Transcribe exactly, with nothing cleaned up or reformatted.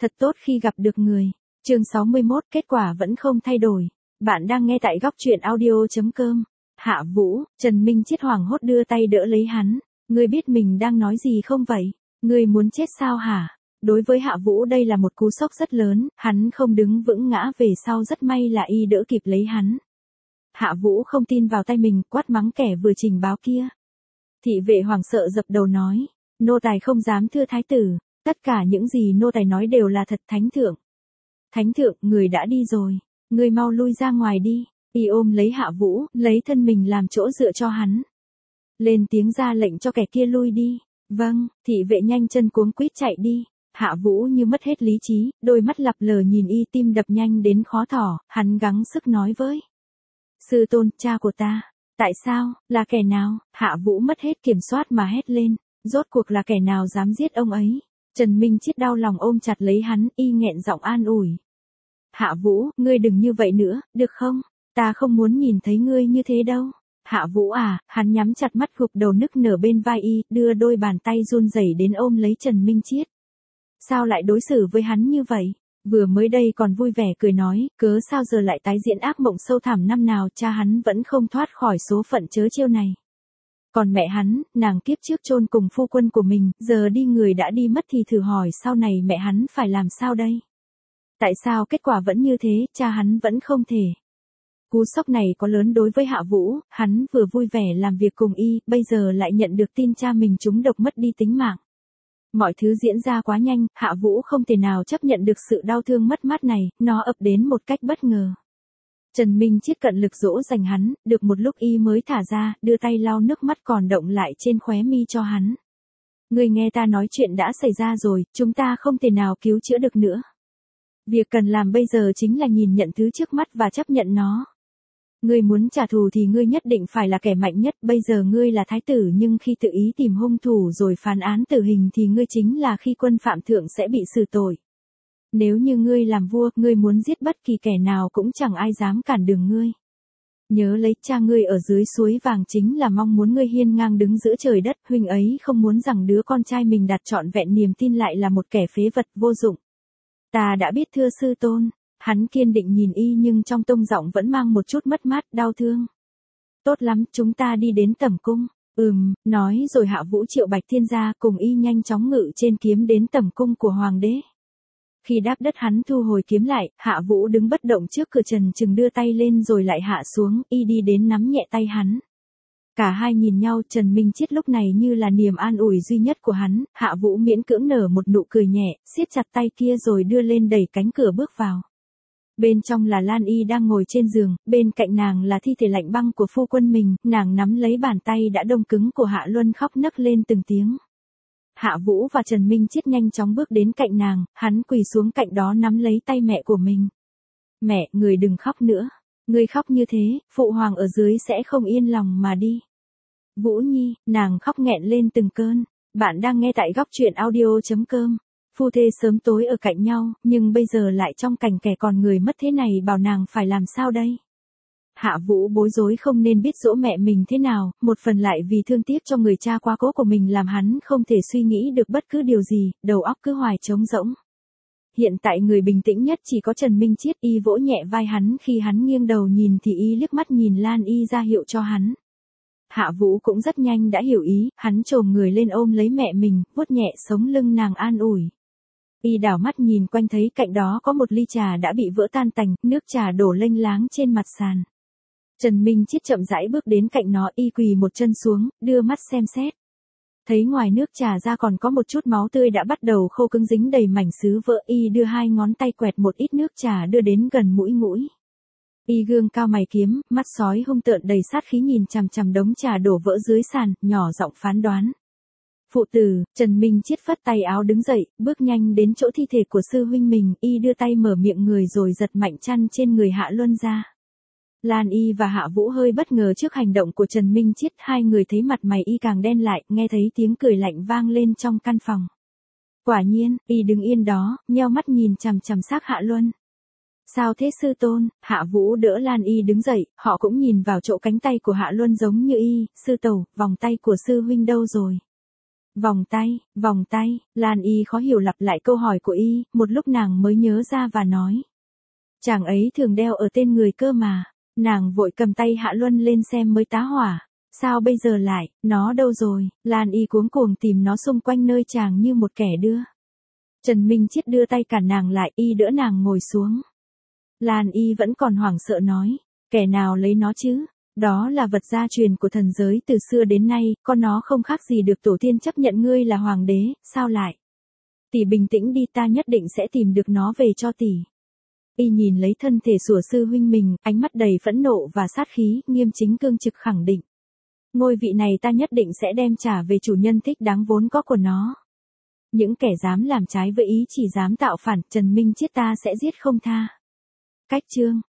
Thật tốt khi gặp được người. Chương sáu mươi mốt, kết quả vẫn không thay đổi. Bạn đang nghe tại góc truyện audio chấm com. Hạ Vũ, Trần Minh Chiết hoảng hốt đưa tay đỡ lấy hắn. Ngươi biết mình đang nói gì không vậy? Ngươi muốn chết sao hả? Đối với Hạ Vũ đây là một cú sốc rất lớn, hắn không đứng vững ngã về sau, rất may là y đỡ kịp lấy hắn. Hạ Vũ không tin vào tay mình, quát mắng kẻ vừa trình báo kia. Thị vệ hoảng sợ dập đầu nói, nô tài không dám thưa thái tử, tất cả những gì nô tài nói đều là thật. Thánh thượng. Thánh thượng, người đã đi rồi, người mau lui ra ngoài đi. Y ôm lấy Hạ Vũ, lấy thân mình làm chỗ dựa cho hắn. Lên tiếng ra lệnh cho kẻ kia lui đi. Vâng, thị vệ nhanh chân cuống quýt chạy đi. Hạ Vũ như mất hết lý trí, đôi mắt lập lờ nhìn y, tim đập nhanh đến khó thở, hắn gắng sức nói với. Sư tôn, cha của ta. Tại sao, là kẻ nào? Hạ Vũ mất hết kiểm soát mà hét lên. Rốt cuộc là kẻ nào dám giết ông ấy? Trần Minh Chiết đau lòng ôm chặt lấy hắn, y nghẹn giọng an ủi. Hạ Vũ, ngươi đừng như vậy nữa, được không? Ta không muốn nhìn thấy ngươi như thế đâu. Hạ Vũ à, hắn nhắm chặt mắt gục đầu nức nở bên vai y, đưa đôi bàn tay run rẩy đến ôm lấy Trần Minh Chiết. Sao lại đối xử với hắn như vậy? Vừa mới đây còn vui vẻ cười nói, cớ sao giờ lại tái diễn ác mộng sâu thẳm năm nào cha hắn vẫn không thoát khỏi số phận trớ trêu này. Còn mẹ hắn, nàng kiếp trước chôn cùng phu quân của mình, giờ đi người đã đi mất thì thử hỏi sau này mẹ hắn phải làm sao đây? Tại sao kết quả vẫn như thế, cha hắn vẫn không thể? Cú sốc này có lớn đối với Hạ Vũ, hắn vừa vui vẻ làm việc cùng y, bây giờ lại nhận được tin cha mình trúng độc mất đi tính mạng. Mọi thứ diễn ra quá nhanh, Hạ Vũ không thể nào chấp nhận được sự đau thương mất mát này, nó ập đến một cách bất ngờ. Trần Minh Chiết cận lực dỗ dành hắn, được một lúc y mới thả ra, đưa tay lau nước mắt còn đọng lại trên khóe mi cho hắn. Ngươi nghe ta nói, chuyện đã xảy ra rồi, chúng ta không thể nào cứu chữa được nữa. Việc cần làm bây giờ chính là nhìn nhận thứ trước mắt và chấp nhận nó. Ngươi muốn trả thù thì ngươi nhất định phải là kẻ mạnh nhất, bây giờ ngươi là thái tử nhưng khi tự ý tìm hung thủ rồi phán án tử hình thì ngươi chính là khi quân phạm thượng sẽ bị xử tội. Nếu như ngươi làm vua, ngươi muốn giết bất kỳ kẻ nào cũng chẳng ai dám cản đường ngươi. Nhớ lấy, cha ngươi ở dưới suối vàng chính là mong muốn ngươi hiên ngang đứng giữa trời đất, huynh ấy không muốn rằng đứa con trai mình đặt trọn vẹn niềm tin lại là một kẻ phế vật vô dụng. Ta đã biết thưa sư tôn. Hắn kiên định nhìn y nhưng trong tông giọng vẫn mang một chút mất mát, đau thương. Tốt lắm, chúng ta đi đến tẩm cung. Ừm, nói rồi Hạ Vũ triệu Bạch Thiên ra cùng y nhanh chóng ngự trên kiếm đến tẩm cung của hoàng đế. Khi đáp đất hắn thu hồi kiếm lại, Hạ Vũ đứng bất động trước cửa trần trừng đưa tay lên rồi lại hạ xuống, y đi đến nắm nhẹ tay hắn. Cả hai nhìn nhau, Trần Minh Chiết lúc này như là niềm an ủi duy nhất của hắn, Hạ Vũ miễn cưỡng nở một nụ cười nhẹ, siết chặt tay kia rồi đưa lên đẩy cánh cửa bước vào. Bên trong là Lan Y đang ngồi trên giường, bên cạnh nàng là thi thể lạnh băng của phu quân mình, nàng nắm lấy bàn tay đã đông cứng của Hạ Luân khóc nấc lên từng tiếng. Hạ Vũ và Trần Minh Chiết nhanh chóng bước đến cạnh nàng, hắn quỳ xuống cạnh đó nắm lấy tay mẹ của mình. Mẹ, người đừng khóc nữa. Người khóc như thế, phụ hoàng ở dưới sẽ không yên lòng mà đi. Vũ Nhi, nàng khóc nghẹn lên từng cơn. Bạn đang nghe tại góc truyện audio chấm com. Phu thê sớm tối ở cạnh nhau, nhưng bây giờ lại trong cảnh kẻ còn người mất thế này, bảo nàng phải làm sao đây? Hạ Vũ bối rối không nên biết dỗ mẹ mình thế nào, một phần lại vì thương tiếc cho người cha quá cố của mình làm hắn không thể suy nghĩ được bất cứ điều gì, đầu óc cứ hoài trống rỗng. Hiện tại người bình tĩnh nhất chỉ có Trần Minh Chiết, y vỗ nhẹ vai hắn, khi hắn nghiêng đầu nhìn thì y liếc mắt nhìn Lan Y ra hiệu cho hắn. Hạ Vũ cũng rất nhanh đã hiểu ý, hắn chồm người lên ôm lấy mẹ mình, vuốt nhẹ sống lưng nàng an ủi. Y đảo mắt nhìn quanh thấy cạnh đó có một ly trà đã bị vỡ tan tành, nước trà đổ lênh láng trên mặt sàn. Trần Minh Chiết chậm rãi bước đến cạnh nó, y quỳ một chân xuống, đưa mắt xem xét. Thấy ngoài nước trà ra còn có một chút máu tươi đã bắt đầu khô cứng dính đầy mảnh sứ vỡ, y đưa hai ngón tay quẹt một ít nước trà đưa đến gần mũi mũi. Y gương cao mày kiếm, mắt sói hung tợn đầy sát khí nhìn chằm chằm đống trà đổ vỡ dưới sàn, nhỏ giọng phán đoán. Phụ tử, Trần Minh Chiết phất tay áo đứng dậy, bước nhanh đến chỗ thi thể của sư huynh mình, y đưa tay mở miệng người rồi giật mạnh chăn trên người Hạ Luân ra. Lan Y và Hạ Vũ hơi bất ngờ trước hành động của Trần Minh Chiết, hai người thấy mặt mày y càng đen lại, nghe thấy tiếng cười lạnh vang lên trong căn phòng. Quả nhiên, y đứng yên đó, nheo mắt nhìn chằm chằm xác Hạ Luân. Sao thế sư tôn? Hạ Vũ đỡ Lan Y đứng dậy, họ cũng nhìn vào chỗ cánh tay của Hạ Luân giống như y, sư tẩu, vòng tay của sư huynh đâu rồi? Vòng tay, vòng tay, Lan Y khó hiểu lặp lại câu hỏi của y, một lúc nàng mới nhớ ra và nói. Chàng ấy thường đeo ở tên người cơ mà. Nàng vội cầm tay Hạ Luân lên xem mới tá hỏa. Sao bây giờ lại, nó đâu rồi? Lan Y cuống cuồng tìm nó xung quanh nơi chàng như một kẻ đưa. Trần Minh Chiết đưa tay cản nàng lại, y đỡ nàng ngồi xuống. Lan Y vẫn còn hoảng sợ nói, kẻ nào lấy nó chứ? Đó là vật gia truyền của thần giới từ xưa đến nay, con nó không khác gì được tổ tiên chấp nhận ngươi là hoàng đế, sao lại? Tỷ bình tĩnh đi, ta nhất định sẽ tìm được nó về cho tỷ. Y nhìn lấy thân thể sủa sư huynh mình, ánh mắt đầy phẫn nộ và sát khí, nghiêm chính cương trực khẳng định. Ngôi vị này ta nhất định sẽ đem trả về chủ nhân thích đáng vốn có của nó. Những kẻ dám làm trái với ý chỉ dám tạo phản, Trần Minh Chiết ta sẽ giết không tha. Cách chương